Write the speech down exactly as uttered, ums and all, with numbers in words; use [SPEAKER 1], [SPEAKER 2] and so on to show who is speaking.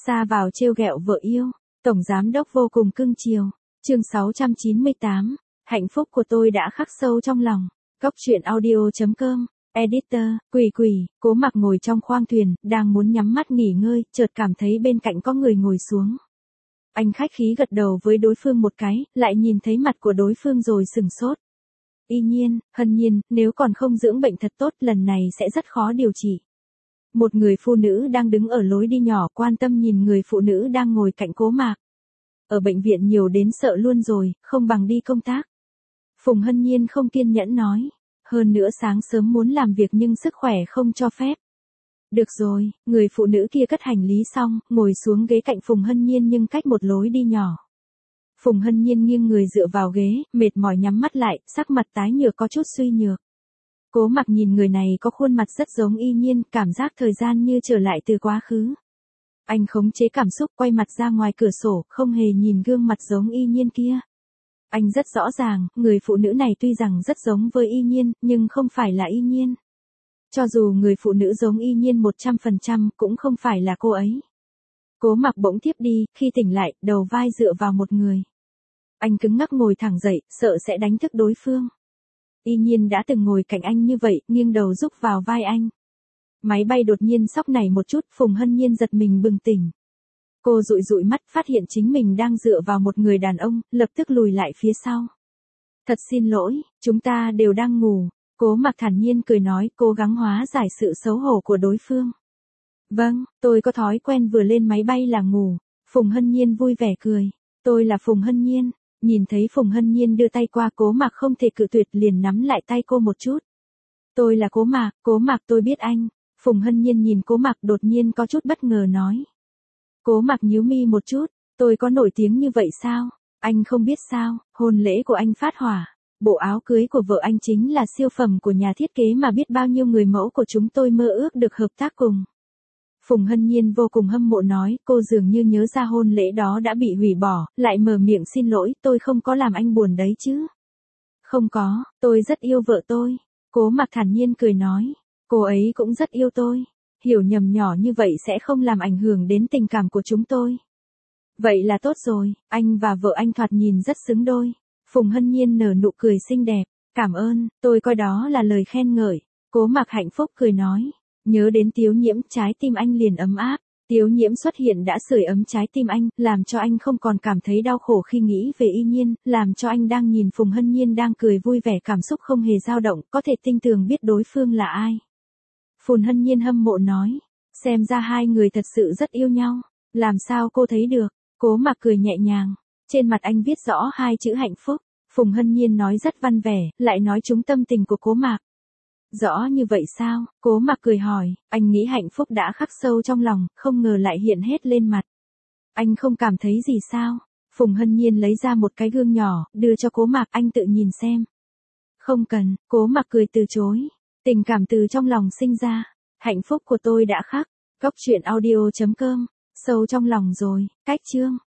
[SPEAKER 1] Ra vào trêu ghẹo vợ yêu, tổng giám đốc vô cùng cưng chiều. Chương sáu trăm chín mươi tám, hạnh phúc của tôi đã khắc sâu trong lòng. Góc truyện audio chấm com, editor, Quỷ Quỷ, Cố Mặc ngồi trong khoang thuyền, đang muốn nhắm mắt nghỉ ngơi, chợt cảm thấy bên cạnh có người ngồi xuống. Anh khách khí gật đầu với đối phương một cái, lại nhìn thấy mặt của đối phương rồi sừng sốt. Y Nhiên, Hân Nhiên, nếu còn không dưỡng bệnh thật tốt, lần này sẽ rất khó điều trị. Một người phụ nữ đang đứng ở lối đi nhỏ quan tâm nhìn người phụ nữ đang ngồi cạnh Cố Mạc. Ở bệnh viện nhiều đến sợ luôn rồi, không bằng đi công tác. Phùng Hân Nhiên không kiên nhẫn nói. Hơn nữa sáng sớm muốn làm việc nhưng sức khỏe không cho phép. Được rồi, người phụ nữ kia cất hành lý xong, ngồi xuống ghế cạnh Phùng Hân Nhiên nhưng cách một lối đi nhỏ. Phùng Hân Nhiên nghiêng người dựa vào ghế, mệt mỏi nhắm mắt lại, sắc mặt tái nhợt có chút suy nhược. Cố Mặc nhìn người này có khuôn mặt rất giống Y Nhiên, cảm giác thời gian như trở lại từ quá khứ. Anh khống chế cảm xúc quay mặt ra ngoài cửa sổ, không hề nhìn gương mặt giống Y Nhiên kia. Anh rất rõ ràng, người phụ nữ này tuy rằng rất giống với Y Nhiên, nhưng không phải là Y Nhiên. Cho dù người phụ nữ giống Y Nhiên một trăm phần trăm cũng không phải là cô ấy. Cố Mặc bỗng thiếp đi, khi tỉnh lại, đầu vai dựa vào một người. Anh cứng ngắc ngồi thẳng dậy, sợ sẽ đánh thức đối phương. Y Nhiên đã từng ngồi cạnh anh như vậy, nghiêng đầu rúc vào vai anh. Máy bay đột nhiên sóc nảy một chút, Phùng Hân Nhiên giật mình bừng tỉnh. Cô dụi dụi mắt, phát hiện chính mình đang dựa vào một người đàn ông, lập tức lùi lại phía sau. Thật xin lỗi, chúng ta đều đang ngủ. Cố Mặc thản nhiên cười nói, cố gắng hóa giải sự xấu hổ của đối phương. Vâng, tôi có thói quen vừa lên máy bay là ngủ. Phùng Hân Nhiên vui vẻ cười. Tôi là Phùng Hân Nhiên. Nhìn thấy Phùng Hân Nhiên đưa tay qua, Cố Mặc không thể cự tuyệt, liền nắm lại tay cô một chút. Tôi là Cố Mặc, Cố Mặc tôi biết anh. Phùng Hân Nhiên nhìn Cố Mặc đột nhiên có chút bất ngờ nói. Cố Mặc nhíu mi một chút, tôi có nổi tiếng như vậy sao? Anh không biết sao, hôn lễ của anh phát hỏa. Bộ áo cưới của vợ anh chính là siêu phẩm của nhà thiết kế mà biết bao nhiêu người mẫu của chúng tôi mơ ước được hợp tác cùng. Phùng Hân Nhiên vô cùng hâm mộ nói, cô dường như nhớ ra hôn lễ đó đã bị hủy bỏ, lại mở miệng xin lỗi, tôi không có làm anh buồn đấy chứ. Không có, tôi rất yêu vợ tôi. Cố Mặc thản nhiên cười nói, cô ấy cũng rất yêu tôi. Hiểu nhầm nhỏ như vậy sẽ không làm ảnh hưởng đến tình cảm của chúng tôi. Vậy là tốt rồi, anh và vợ anh thoạt nhìn rất xứng đôi. Phùng Hân Nhiên nở nụ cười xinh đẹp, cảm ơn, tôi coi đó là lời khen ngợi. Cố Mặc hạnh phúc cười nói, nhớ đến Tiếu Nhiễm, trái tim anh liền ấm áp. Tiếu Nhiễm xuất hiện đã sưởi ấm trái tim anh, làm cho anh không còn cảm thấy đau khổ khi nghĩ về Y Nhiên, làm cho anh đang nhìn Phùng Hân Nhiên đang cười vui vẻ, cảm xúc không hề dao động, có thể tinh tường biết đối phương là ai. Phùng Hân Nhiên hâm mộ nói, xem ra hai người thật sự rất yêu nhau, làm sao cô thấy được? Cố Mặc cười nhẹ nhàng, trên mặt anh viết rõ hai chữ hạnh phúc. Phùng Hân Nhiên nói rất văn vẻ, lại nói trúng tâm tình của Cố Mặc. Rõ như vậy sao? Cố Mặc cười hỏi, anh nghĩ hạnh phúc đã khắc sâu trong lòng, không ngờ lại hiện hết lên mặt. Anh không cảm thấy gì sao? Phùng Hân Nhiên lấy ra một cái gương nhỏ, đưa cho Cố Mặc, anh tự nhìn xem. Không cần, Cố Mặc cười từ chối. Tình cảm từ trong lòng sinh ra, hạnh phúc của tôi đã khắc. Góc truyện audio chấm com, sâu trong lòng rồi, cách chương.